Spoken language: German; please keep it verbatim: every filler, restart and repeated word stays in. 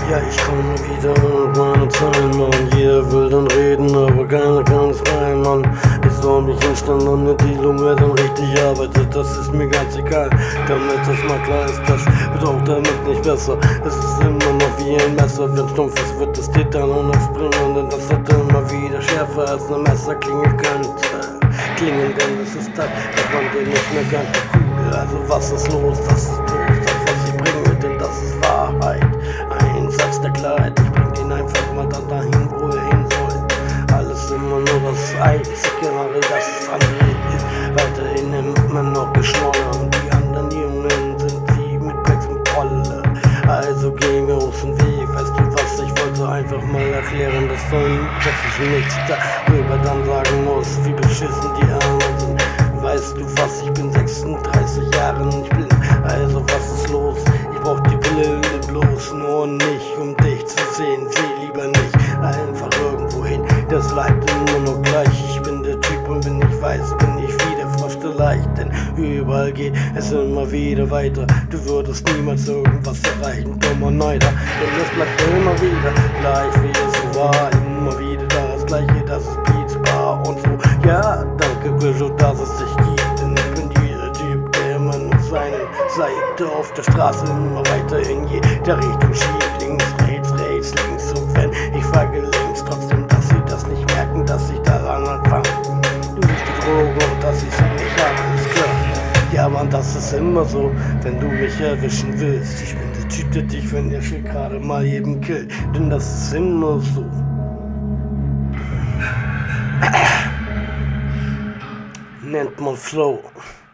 Ja, ich komme wieder mit meinen Zeilen, Mann. Jeder will dann reden, aber keiner kann es rein, Mann. Ich soll mich hinstellen und nicht die Lunge dann richtig arbeitet, das ist mir ganz egal. Damit das mal klar ist, das wird auch damit nicht besser. Es ist immer noch wie ein Messer, wenn stumpf ist, wird es dir dann auch noch springen, denn das hat immer wieder schärfer als eine Messerklinge könnte. Klingen, denn es ist das, dass man dir nicht mehr ganz Kugel. Also was ist los, das ist bloß das, was ich bringe, denn das ist Wahrheit. Ein Satz der Klarheit, ich bring den einfach mal dann dahin, wo er hin soll. Alles immer nur das einzige, aber das ist andere ist. Weiterhin nimmt man noch Geschwolle und die anderen Jungen sind die mit Blacks und Trolle. Also gehen wir aus dem Weg, weißt du was, ich wollte einfach mal erklären, dass, dann, dass ich nichts darüber dann sagen muss, wie beschissen die anderen sind. Weißt du was, ich bin sechsunddreißig Jahre nicht blind, also was ist los? Ich brauch die Brille bloß nur nicht, um dich zu sehen, seh lieber nicht einfach irgendwo hin, das bleibt immer nur gleich. Ich bin der Typ und wenn ich weiß, bin ich wieder Froste leicht, denn überall geht es immer wieder weiter. Du würdest niemals irgendwas erreichen, dummer Neider, denn es bleibt immer wieder gleich, wie es so war. Immer wieder das Gleiche, das ist Beats Bar und so. Ja, danke Grisho, dass es dich gibt, denn ich bin dieser Typ, der immer nur seine Seite auf der Straße immer weiter in jeder Richtung schiebt. Links, rechts, rechts, links und wenn ich frage links, trotzdem, dass sie das nicht merken, dass ich daran anfange. Du bist die Droge und dass ich sie nicht habe, ist klar. Ja Mann, das ist immer so, wenn du mich erwischen willst. Ich bin der Typ, der dich, wenn der Schild gerade mal jeden killt, denn das ist immer so. Nennt man Flow.